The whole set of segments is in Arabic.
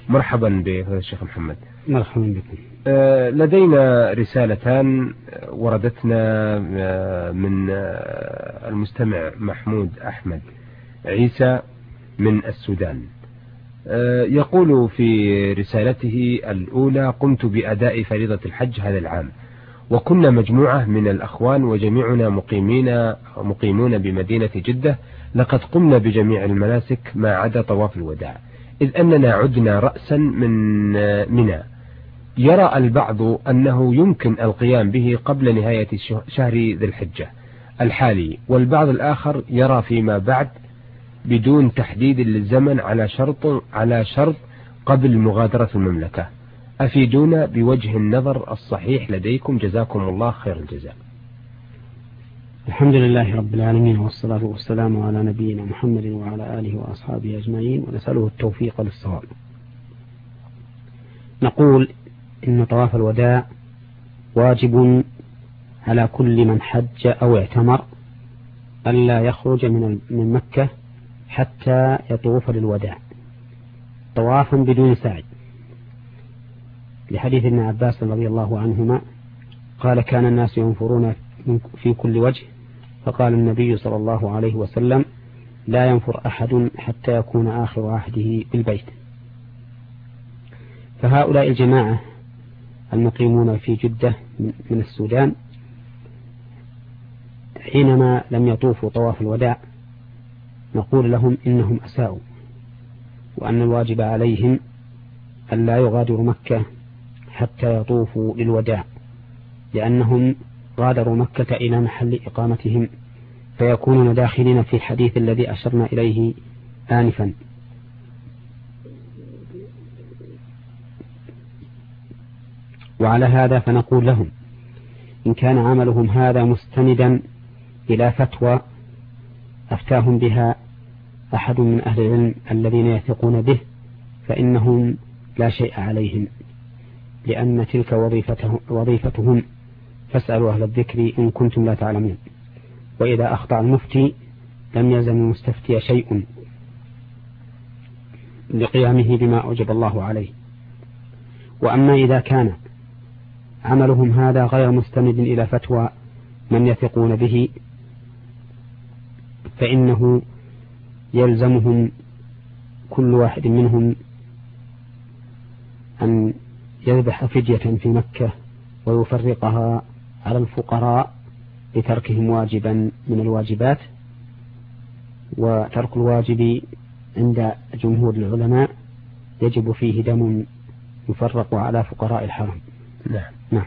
مرحبا بالشيخ محمد. مرحبا بكم. لدينا رسالتان وردتنا من المستمع محمود أحمد عيسى من السودان. يقول في رسالته الأولى: قمت بأداء فريضة الحج هذا العام، وكنا مجموعة من الأخوان وجميعنا مقيمون بمدينة جدة. لقد قمنا بجميع المناسك ما عدا طواف الوداع، إذ أننا عدنا رأسا من منى. يرى البعض أنه يمكن القيام به قبل نهاية شهر ذي الحجة الحالي، والبعض الآخر يرى فيما بعد بدون تحديد للزمن على شرط قبل مغادرة المملكة. أفيدونا بوجه النظر الصحيح لديكم، جزاكم الله خير الجزاء. الحمد لله رب العالمين، والصلاة والسلام على نبينا محمد وعلى آله وأصحابه أجمعين، ونسأله التوفيق للصواب. نقول إن طواف الوداع واجب على كل من حج أو اعتمر ألا يخرج من مكة حتى يطوف للوداع طوافا بدون سعي، لحديث ابن عباس رضي الله عنهما قال: كان الناس ينفرون في كل وجه، فقال النبي صلى الله عليه وسلم: لا ينفر أحد حتى يكون آخر عهده بالبيت. فهؤلاء الجماعة المقيمون في جدة من السودان حينما لم يطوفوا طواف الوداع نقول لهم إنهم أساءوا، وأن الواجب عليهم أن لا يغادروا مكة حتى يطوفوا للوداع، لأنهم غادروا مكة إلى محل إقامتهم، فيكونون داخلين في الحديث الذي أشرنا إليه آنفا. وعلى هذا فنقول لهم: إن كان عملهم هذا مستندا إلى فتوى أفتاهم بها أحد من أهل العلم الذين يثقون به، فإنهم لا شيء عليهم، لأن تلك وظيفتهم، فاسألوا أهل الذكر إن كنتم لا تعلمون. وإذا أخطأ المفتي لم يلزم المستفتي شيء لقيامه بما أوجب الله عليه. وأما إذا كان عملهم هذا غير مستند إلى فتوى من يثقون به، فإنه يلزمهم كل واحد منهم أن يذبح فدية في مكة ويفرقها على الفقراء لتركهم واجبا من الواجبات. وترك الواجب عند جمهور العلماء يجب فيه دم يفرق على فقراء الحرم. نعم.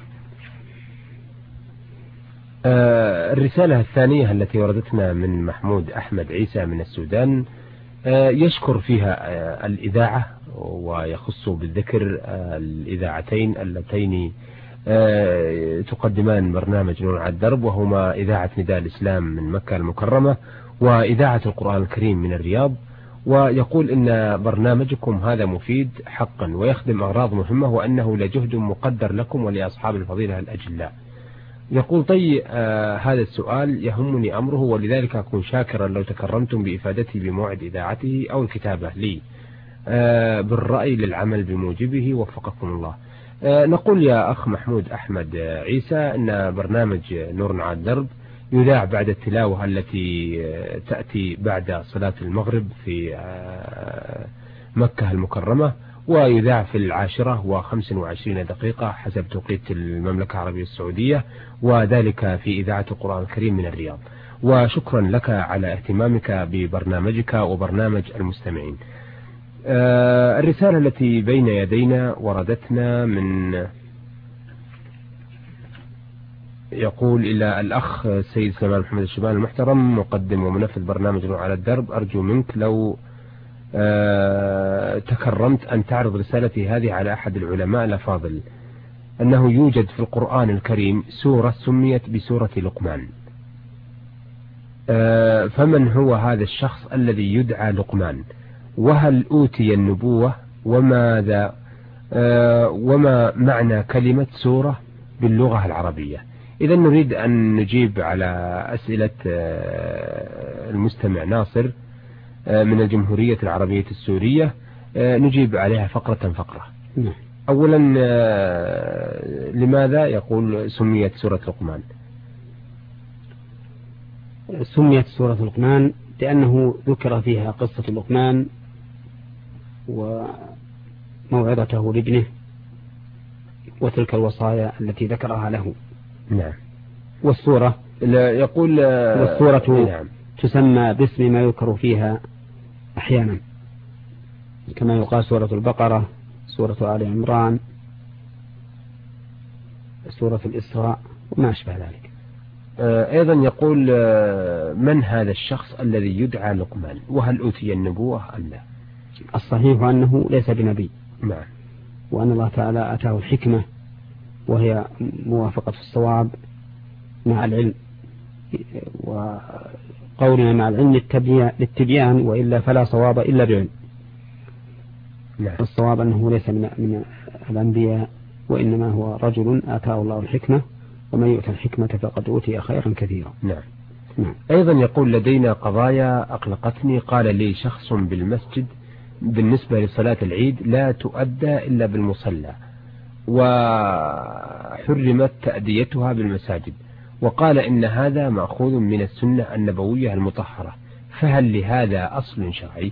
الرسالة الثانية التي وردتنا من محمود أحمد عيسى من السودان يشكر فيها الإذاعة، ويخص بالذكر الإذاعتين اللتين تقدمان برنامج نور على الدرب، وهما إذاعة نداء الإسلام من مكة المكرمة وإذاعة القرآن الكريم من الرياض. ويقول إن برنامجكم هذا مفيد حقا ويخدم أغراض مهمة، وأنه لجهد مقدر لكم ولأصحاب الفضيلة الأجلاء. يقول: هذا السؤال يهمني أمره، ولذلك أكون شاكرا لو تكرمتم بإفادتي بموعد إذاعته أو الكتابة لي بالرأي للعمل بموجبه، وفقكم الله. نقول يا أخ محمود أحمد عيسى أن برنامج نور على الدرب يذاع بعد التلاوة التي تأتي بعد صلاة المغرب في مكة المكرمة، ويذاع في 10:25 حسب توقيت المملكة العربية السعودية، وذلك في إذاعة القرآن الكريم من الرياض. وشكرا لك على اهتمامك ببرنامجك وبرنامج المستمعين. الرسالة التي بين يدينا وردتنا من يقول: إلى الأخ السيد سليمان محمد الشبان المحترم مقدم ومنفذ برنامج نور على الدرب، أرجو منك لو تكرمت أن تعرض رسالتي هذه على أحد العلماء الأفاضل، أنه يوجد في القرآن الكريم سورة سميت بسورة لقمان، فمن هو هذا الشخص الذي يدعى لقمان؟ وهل أوتي النبوة؟ وما معنى كلمة سورة باللغة العربية؟ إذا نريد أن نجيب على أسئلة المستمع ناصر من الجمهورية العربية السورية نجيب عليها فقرة فقرة. نعم. أولا لماذا يقول سميت سورة لقمان؟ سميت سورة لقمان لأنه ذكر فيها قصة لقمان وموعظته لابنه وتلك الوصايا التي ذكرها له. نعم. والسورة يقول والسورة نعم. تسمى باسم ما يذكر فيها أحيانا، كما يقال سورة البقرة، سورة آل عمران، سورة الإسراء وما أشبه ذلك. أيضا يقول من هذا الشخص الذي يدعى لقمان، وهل أوتي النبوة أم لا؟ الصحيح أنه ليس بنبي. نعم. وأن الله تعالى أتاه الحكمة وهي موافقة الصواب مع العلم، وقولنا مع العلم للتبيان، وإلا فلا صواب إلا بعلم. نعم. الصواب أنه ليس من الأنبياء، وإنما هو رجل آتاه الله الحكمة، ومن يؤتى الحكمة فقد أوتي خيرا كثيرا. نعم. نعم. أيضا يقول لدينا قضايا أقلقتني. قال لي شخص بالمسجد بالنسبة لصلاة العيد لا تؤدى إلا بالمصلى، وحرمت تأديتها بالمساجد، وقال إن هذا مأخوذ من السنة النبوية المطهرة، فهل لهذا أصل شرعي؟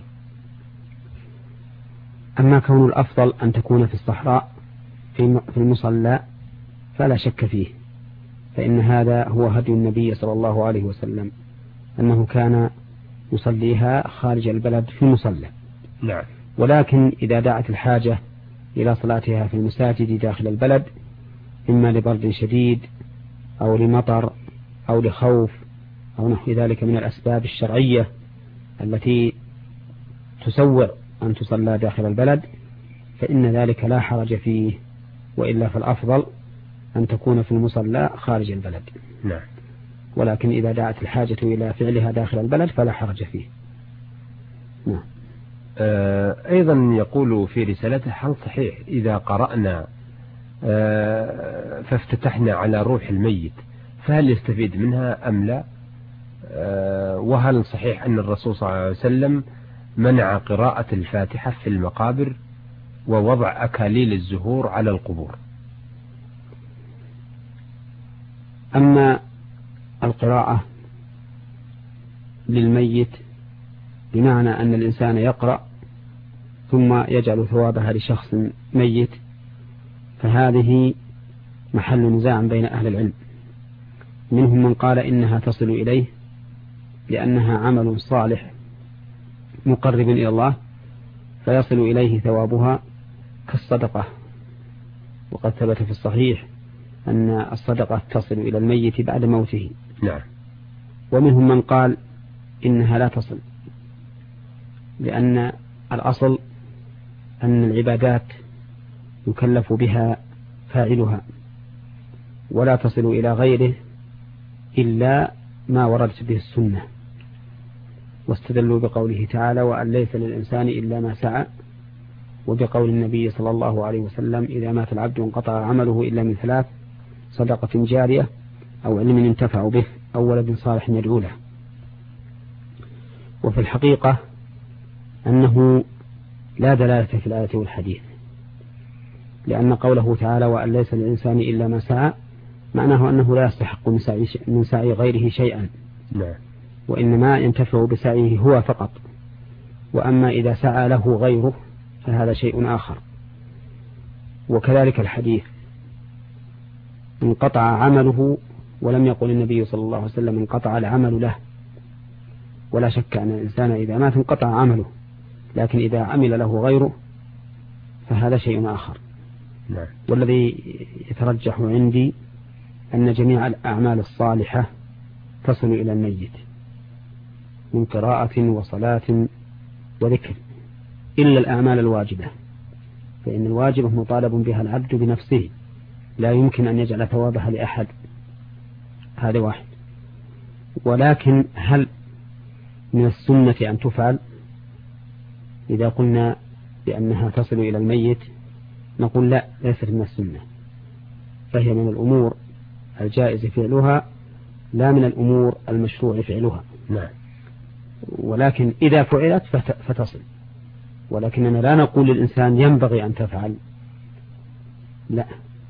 أما كون الأفضل أن تكون في الصحراء في المصلى فلا شك فيه، فإن هذا هو هدي النبي صلى الله عليه وسلم، أنه كان يصليها خارج البلد في المصلى. نعم. ولكن إذا دعت الحاجة إلى صلاتها في المساجد داخل البلد، إما لبرد شديد أو لمطر أو لخوف أو نحو ذلك من الأسباب الشرعية التي تسوغ أن تصلى داخل البلد، فإن ذلك لا حرج فيه، وإلا فالأفضل أن تكون في المصلى خارج البلد. نعم. ولكن إذا دعت الحاجة إلى فعلها داخل البلد فلا حرج فيه. نعم. أيضا يقول في رسالته: هل صحيح إذا قرأنا فافتتحنا على روح الميت فهل يستفيد منها أم لا؟ وهل صحيح أن الرسول صلى الله عليه وسلم منع قراءة الفاتحة في المقابر ووضع أكاليل الزهور على القبور؟ أما القراءة للميت بمعنى أن الإنسان يقرأ ثم يجعل ثوابها لشخص ميت، فهذه محل نزاع بين أهل العلم. منهم من قال إنها تصل إليه لأنها عمل صالح مقرب إلى الله فيصل إليه ثوابها كالصدقة، وقد ثبت في الصحيح أن الصدقة تصل إلى الميت بعد موته. نعم. ومنهم من قال إنها لا تصل، لأن الأصل أن العبادات يكلف بها فاعلها ولا تصل إلى غيره إلا ما وردت به السنة، واستدلوا بقوله تعالى: وأن ليس للإنسان إلا ما سعى، وبقول النبي صلى الله عليه وسلم: إذا مات العبد انقطع عمله إلا من ثلاث: صدقة جارية أو علم ينتفع به أو ولد صالح يدعو له. وفي الحقيقة أنه لا دلالة في الآية والحديث، لأن قوله تعالى: وأن ليس للإنسان إلا ما سعى معناه أنه لا يستحق من سعي غيره شيئا، وإنما ينتفع بسعيه هو فقط. وأما إذا سعى له غيره فهذا شيء آخر. وكذلك الحديث: انقطع عمله، ولم يقل النبي صلى الله عليه وسلم انقطع العمل له. ولا شك أن الإنسان إذا مات انقطع عمله، لكن إذا عمل له غيره فهذا شيء آخر. والذي يترجح عندي أن جميع الأعمال الصالحة تصل إلى الميت من قراءة وصلاة وذكر، إلا الأعمال الواجبة، فإن الواجبة مطالب بها العبد بنفسه، لا يمكن أن يجعل ثوابها لأحد. هذا واحد. ولكن هل من السنة أن تفعل؟ إذا قلنا بأنها تصل إلى الميت نقول لا، ليست من السنة، فهي من الأمور الجائز فعلها لا من الأمور المشروع فعلها. نعم. ولكن إذا فعلت فتصل، ولكننا لا نقول للإنسان ينبغي أن تفعل، لا،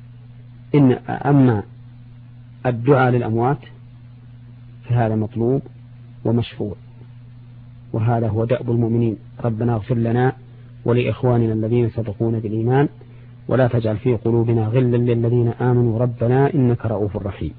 أما الدعاء للأموات فهذا مطلوب ومشروع، وهذا هو دأب المؤمنين. ربنا اغفر لنا ولإخواننا الذين سبقونا بالإيمان ولا تجعل في قلوبنا غلا للذين آمنوا ربنا إنك رؤوف رحيم.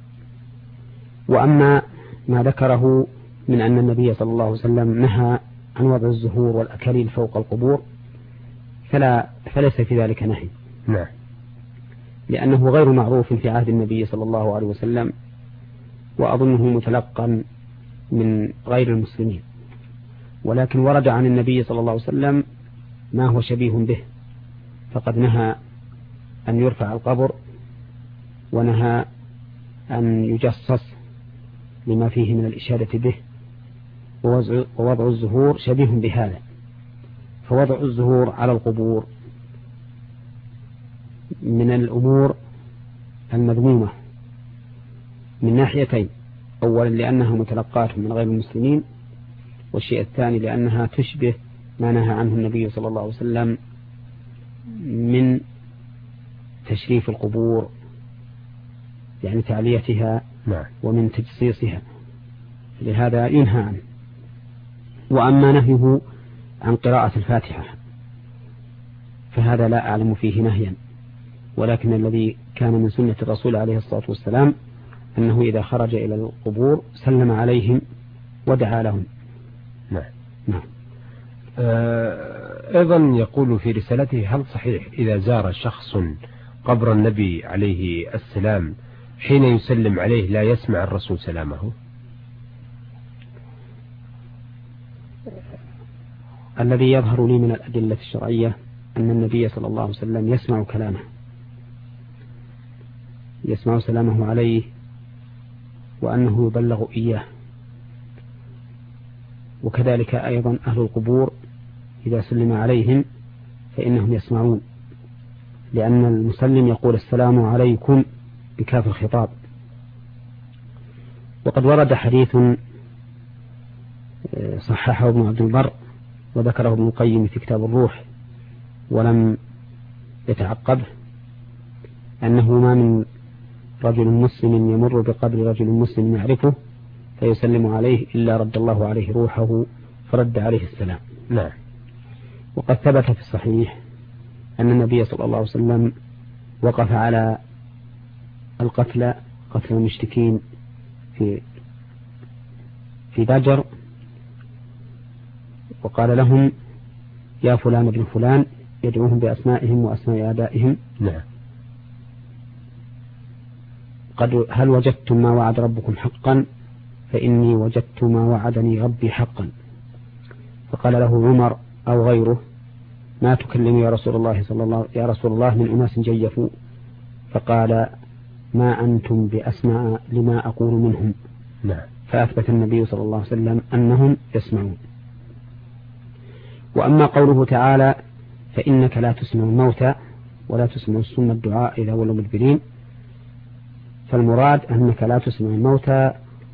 وأما ما ذكره من أن النبي صلى الله عليه وسلم نهى عن وضع الزهور والأكاليل فوق القبور فليس في ذلك نهي، نعم، لأنه غير معروف في عهد النبي صلى الله عليه وسلم، وأظنه متلقا من غير المسلمين، ولكن ورد عن النبي صلى الله عليه وسلم ما هو شبيه به، فقد نهى أن يرفع القبر، ونهى أن يجصص لما فيه من الإشادة به، ووضع الزهور شبيه بهذا. فوضع الزهور على القبور من الأمور المذمومة من ناحيتين: أولا لأنها متلقاة من غير المسلمين، والشيء الثاني لأنها تشبه ما نهى عنه النبي صلى الله عليه وسلم من تشريف القبور، يعني تعليتها ومن تجصيصها، لهذا ينهى عنه. وأما نهيه عن قراءة الفاتحة فهذا لا أعلم فيه نهيا، ولكن الذي كان من سنة الرسول عليه الصلاة والسلام أنه إذا خرج إلى القبور سلم عليهم ودعا لهم. نعم. أيضا يقول في رسالته: هل صحيح إذا زار شخص قبر النبي عليه السلام حين يسلم عليه لا يسمع الرسول سلامه؟ الذي يظهر لي من الأدلة الشرعية أن النبي صلى الله عليه وسلم يسمع كلامه، يسمع سلامه عليه، وأنه يبلغ إياه. وكذلك أيضا أهل القبور إذا سلم عليهم فإنهم يسمعون، لأن المسلم يقول السلام عليكم بكاف الخطاب. وقد ورد حديث صححه ابن عبد البر وذكره ابن القيم في كتاب الروح ولم يتعقبه، أنه ما من رجل مسلم يمر بقبر رجل مسلم يعرفه فيسلم عليه إلا رد الله عليه روحه فرد عليه السلام. نعم. وقد ثبت في الصحيح أن النبي صلى الله عليه وسلم وقف على قتل المشركين في بدر، وقال لهم: يا فلان ابن فلان، يدعوهم بأسمائهم وأسماء آبائهم. نعم. هل وجدتم ما وعد ربكم حقا؟ فإني وجدت ما وعدني ربي حقا. فقال له عمر أو غيره: ما تكلم يا رسول الله من أناس جيفوا؟ فقال: ما أنتم بأسماء لما أقول منهم. نعم. فأثبت النبي صلى الله عليه وسلم أنهم يسمعون. وأما قوله تعالى: فإنك لا تسمع الموتى ولا تسمع الصم الدعاء إذا ولوا مدبرين، فالمراد أنك لا تسمع الموتى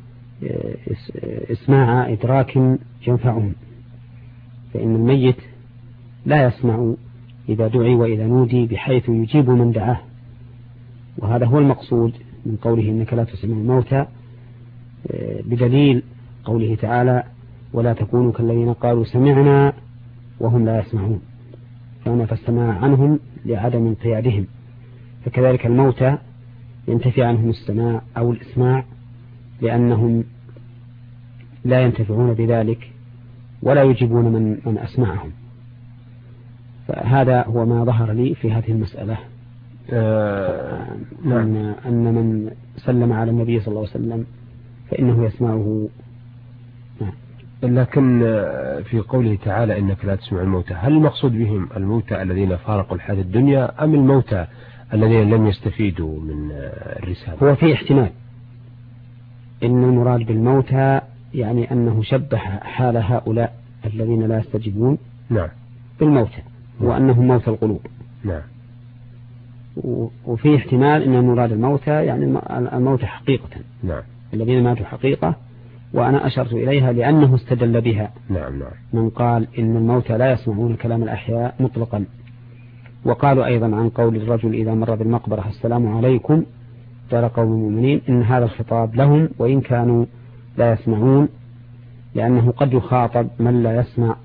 اسماع إدراك ينفعهم، فإن الميت لا يسمع إذا دعي وإذا نودي بحيث يجيب من دعاه، وهذا هو المقصود من قوله إنك لا تسمع الموتى، بدليل قوله تعالى: ولا تكونوا كالذين قالوا سمعنا وهم لا يسمعون، فنفى السماع عنهم لعدم انقيادهم. فكذلك الموتى ينتفي عنهم السماع أو الإسماع لأنهم لا ينتفعون بذلك ولا يجيبون من أسمعهم. فهذا هو ما ظهر لي في هذه المسألة، أن من سلم على النبي صلى الله عليه وسلم فإنه يسمعه. لكن في قوله تعالى إنك لا تسمع الموتى، هل المقصود بهم الموتى الذين فارقوا الحياة الدنيا أم الموتى الذين لم يستفيدوا من الرسالة؟ هو في احتمال إن المراد بالموتى يعني أنه شبه حال هؤلاء الذين لا يستجيبون نعم بالموتى، وأنهم موتى القلوب. نعم. وفي احتمال أن المراد الموتى يعني الموتى حقيقة، نعم، الذين ماتوا حقيقة وأنا أشرت إليها لأنه استدل بها. نعم نعم. من قال إن الموتى لا يسمعون كلام الأحياء مطلقا. وقالوا أيضا عن قول الرجل إذا مر بالمقبرة السلام عليكم قال قوم المؤمنين إن هذا الخطاب لهم وإن كانوا لا يسمعون، لأنه قد يخاطب من لا يسمع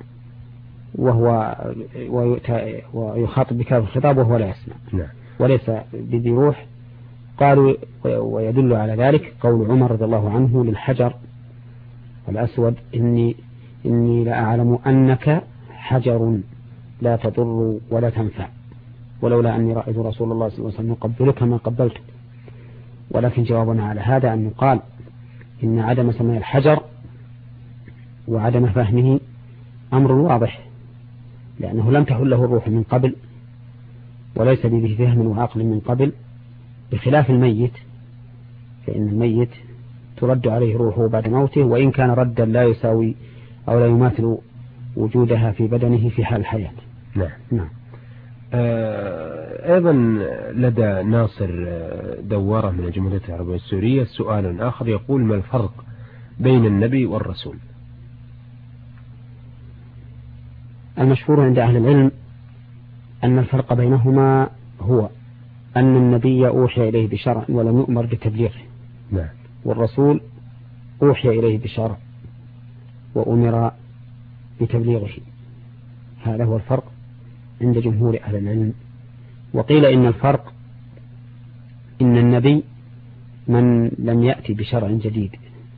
ويخاطب بكلام الخطاب وهو لا يسمع. نعم. وليس بذي روح. قالوا ويدل على ذلك قول عمر رضي الله عنه للحجر الأسود إني لأعلم أنك حجر لا تضر ولا تنفع، ولولا أني رأيت رسول الله صلى الله عليه وسلم يقبلك ما قبلتك. ولكن جوابنا على هذا أن يقال إن عدم سماع الحجر وعدم فهمه أمر واضح، لأنه لم تحله الروح من قبل وليس به فهم وعقل من قبل، بخلاف الميت، فإن الميت ترد عليه روحه بعد موته، وإن كان ردا لا يساوي أو لا يماثل وجودها في بدنه في حال الحياة. نعم. نعم. أيضا لدى ناصر دوارة من الجمهورية العربية السورية سؤال آخر يقول: ما الفرق بين النبي والرسول؟ المشهور عند أهل العلم أن الفرق بينهما هو أن النبي أوحي إليه بشرع ولم يؤمر بتبليغه. نعم. والرسول أوحي إليه بشرع وأمر بتبليغه. هذا هو الفرق عند جمهور أهل العلم. وقيل إن الفرق إن النبي من لم يأتي بشرع جديد،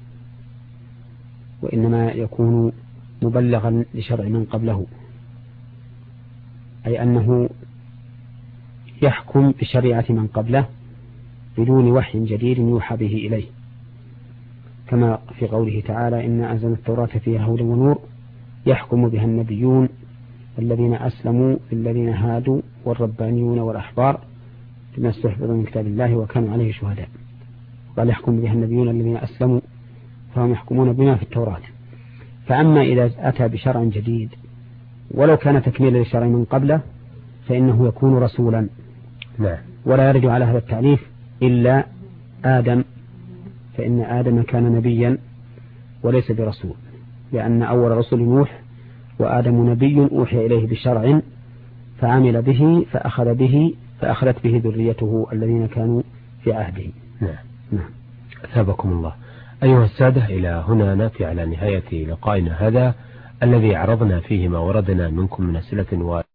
وإنما يكون مبلغا لشرع من قبله، أي أنه يحكم بشريعة من قبله بدون وحي جديد يوحى به إليه، كما في قوله تعالى: إنا أنزلنا التوراة فيها هدى ونور يحكم بها النبيون الذين أسلموا للذين هادوا والربانيون والأحبار بما استحفظوا من كتاب الله وكانوا عليه شهداء. قال يحكم بها النبيون الذين أسلموا فهم يحكمون بما في التوراة. فأما إذا أتى بشرع جديد ولو كان تكميلا للشرع من قبله فإنه يكون رسولا. نعم. ولا يرد على هذا التعريف إلا آدم، فإن آدم كان نبيا وليس برسول، لأن أول رسول نوح، وآدم نبي أوحي إليه بشرع فعمل به فأخذت به ذريته الذين كانوا في عهده. نعم. نعم. أثابكم الله. أيها السادة، إلى هنا نأتي على نهاية لقائنا هذا الذي عرضنا فيه ما وردنا منكم من أسئلة